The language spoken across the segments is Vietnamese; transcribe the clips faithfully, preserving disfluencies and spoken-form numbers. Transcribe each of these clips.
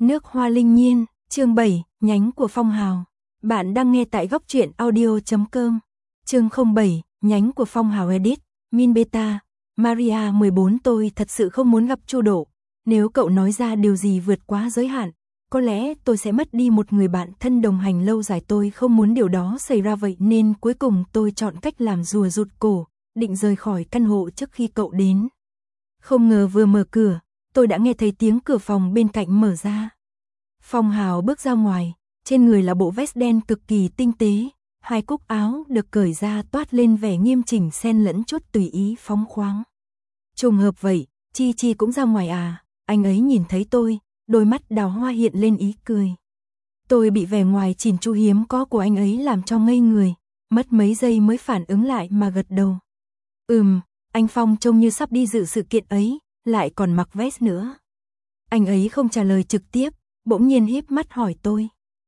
Nước hoa linh nhiên, chương bảy, nhánh của phong hào. Bạn đang nghe tại góc truyện audio chấm com. Chương không bảy, nhánh của phong hào edit, Min Beta, Maria mười bốn. Tôi thật sự không muốn gặp Chu Độ. Nếu cậu nói ra điều gì vượt quá giới hạn, có lẽ tôi sẽ mất đi một người bạn thân đồng hành lâu dài. Tôi không muốn điều đó xảy ra, vậy nên cuối cùng tôi chọn cách làm rùa rụt cổ, định rời khỏi căn hộ trước khi cậu đến. Không ngờ vừa mở cửa, tôi đã nghe thấy tiếng cửa phòng bên cạnh mở ra. Phong Hào bước ra ngoài, trên người là bộ vest đen cực kỳ tinh tế, hai cúc áo được cởi ra toát lên vẻ nghiêm chỉnh xen lẫn chút tùy ý phóng khoáng. Trùng hợp vậy, Chi Chi cũng ra ngoài à? Anh ấy nhìn thấy tôi, đôi mắt đào hoa hiện lên ý cười. Tôi bị vẻ ngoài chỉn chu hiếm có của anh ấy làm cho ngây người, mất mấy giây mới phản ứng lại mà gật đầu. Ừm, anh Phong trông như sắp đi dự sự kiện ấy, lại còn mặc vest nữa. Anh ấy không trả lời trực tiếp, bỗng nhiên híp mắt hỏi tôi.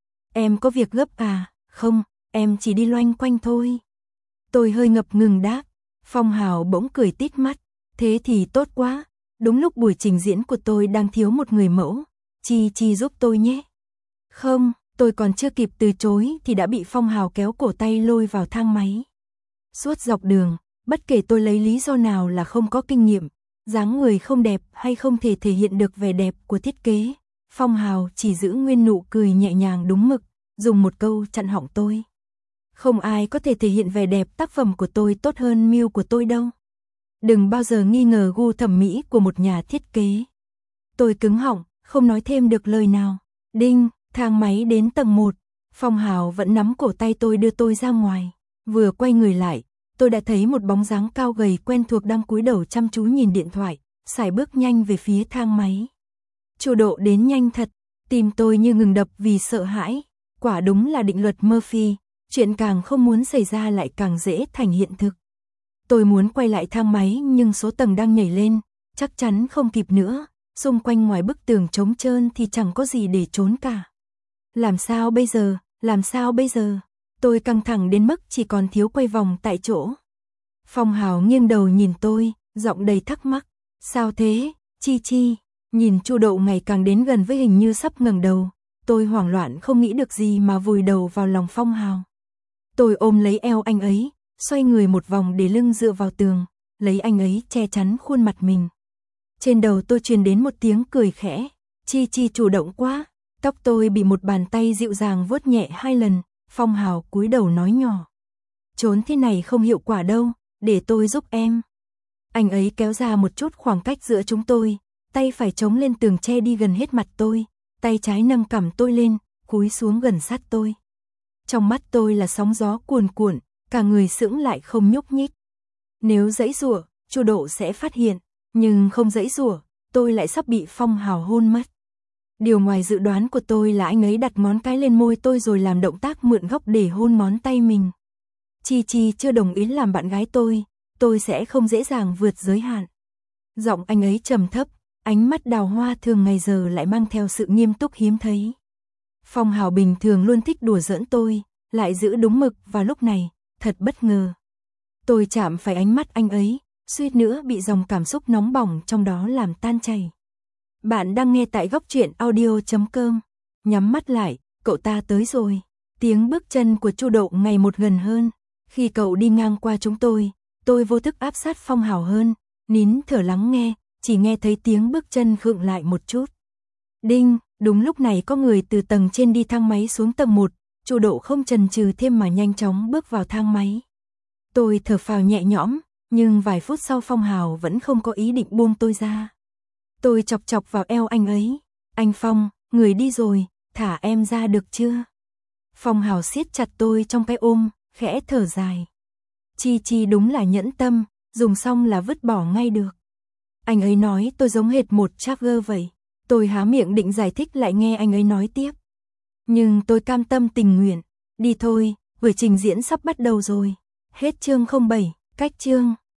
Em có việc gấp à? Không, em chỉ đi loanh quanh thôi. Tôi hơi ngập ngừng đáp. Phong Hào bỗng cười tít mắt. Thế thì tốt quá, đúng lúc buổi trình diễn của tôi đang thiếu một người mẫu. Chi Chi giúp tôi nhé. Không, tôi còn chưa kịp từ chối thì đã bị Phong Hào kéo cổ tay lôi vào thang máy. Suốt dọc đường, bất kể tôi lấy lý do nào là không có kinh nghiệm, dáng người không đẹp hay không thể thể hiện được vẻ đẹp của thiết kế, Phong Hào chỉ giữ nguyên nụ cười nhẹ nhàng đúng mực, dùng một câu chặn họng tôi. Không ai có thể thể hiện vẻ đẹp tác phẩm của tôi tốt hơn mưu của tôi đâu. Đừng bao giờ nghi ngờ gu thẩm mỹ của một nhà thiết kế. Tôi cứng họng, không nói thêm được lời nào. Đinh, thang máy đến tầng một, Phong Hào vẫn nắm cổ tay tôi đưa tôi ra ngoài. Vừa quay người lại, tôi đã thấy một bóng dáng cao gầy quen thuộc đang cúi đầu chăm chú nhìn điện thoại, sải bước nhanh về phía thang máy. Chu Độ đến nhanh thật, tim tôi như ngừng đập vì sợ hãi. Quả đúng là định luật Murphy, chuyện càng không muốn xảy ra lại càng dễ thành hiện thực. Tôi muốn quay lại thang máy nhưng số tầng đang nhảy lên, chắc chắn không kịp nữa, xung quanh ngoài bức tường trống trơn thì chẳng có gì để trốn cả. Làm sao bây giờ, làm sao bây giờ? Tôi căng thẳng đến mức chỉ còn thiếu quay vòng tại chỗ. Phong Hào nghiêng đầu nhìn tôi, giọng đầy thắc mắc. Sao thế, Chi Chi? Nhìn Chu Độ ngày càng đến gần với hình như sắp ngẩng đầu. Tôi hoảng loạn không nghĩ được gì mà vùi đầu vào lòng Phong Hào. Tôi ôm lấy eo anh ấy, xoay người một vòng để lưng dựa vào tường, lấy anh ấy che chắn khuôn mặt mình. Trên đầu tôi truyền đến một tiếng cười khẽ. Chi Chi chủ động quá. Tóc tôi bị một bàn tay dịu dàng vuốt nhẹ hai lần. Phong Hào cúi đầu nói nhỏ. Trốn thế này không hiệu quả đâu, để tôi giúp em. Anh ấy kéo ra một chút khoảng cách giữa chúng tôi, tay phải chống lên tường che đi gần hết mặt tôi, tay trái nâng cằm tôi lên, cúi xuống gần sát tôi. Trong mắt tôi là sóng gió cuồn cuộn, cả người sững lại không nhúc nhích. Nếu giãy giụa, Chu Độ sẽ phát hiện, nhưng không giãy giụa, tôi lại sắp bị Phong Hào hôn mất. Điều ngoài dự đoán của tôi là anh ấy đặt ngón cái lên môi tôi rồi làm động tác mượn góc để hôn ngón tay mình. Chi Chi chưa đồng ý làm bạn gái tôi, tôi sẽ không dễ dàng vượt giới hạn. Giọng anh ấy trầm thấp, ánh mắt đào hoa thường ngày giờ lại mang theo sự nghiêm túc hiếm thấy. Phong Hào bình thường luôn thích đùa giỡn tôi, lại giữ đúng mực và lúc này, thật bất ngờ. Tôi chạm phải ánh mắt anh ấy, suýt nữa bị dòng cảm xúc nóng bỏng trong đó làm tan chảy. Bạn đang nghe tại góc truyện audio chấm com. Nhắm mắt lại, cậu ta tới rồi. Tiếng bước chân của Chu Độ ngày một gần hơn. Khi cậu đi ngang qua chúng tôi, tôi vô thức áp sát Phong Hào hơn, nín thở lắng nghe, chỉ nghe thấy tiếng bước chân khựng lại một chút. Đinh, đúng lúc này có người từ tầng trên đi thang máy xuống tầng một, Chu Độ không chần chừ thêm mà nhanh chóng bước vào thang máy. Tôi thở phào nhẹ nhõm, nhưng vài phút sau Phong Hào vẫn không có ý định buông tôi ra. Tôi chọc chọc vào eo anh ấy. Anh Phong, người đi rồi, thả em ra được chưa? Phong Hào siết chặt tôi trong cái ôm, khẽ thở dài. Chi Chi đúng là nhẫn tâm, dùng xong là vứt bỏ ngay được. Anh ấy nói tôi giống hệt một Jagger vậy. Tôi há miệng định giải thích lại nghe anh ấy nói tiếp. Nhưng tôi cam tâm tình nguyện. Đi thôi, buổi trình diễn sắp bắt đầu rồi. Hết chương không bảy, cách chương.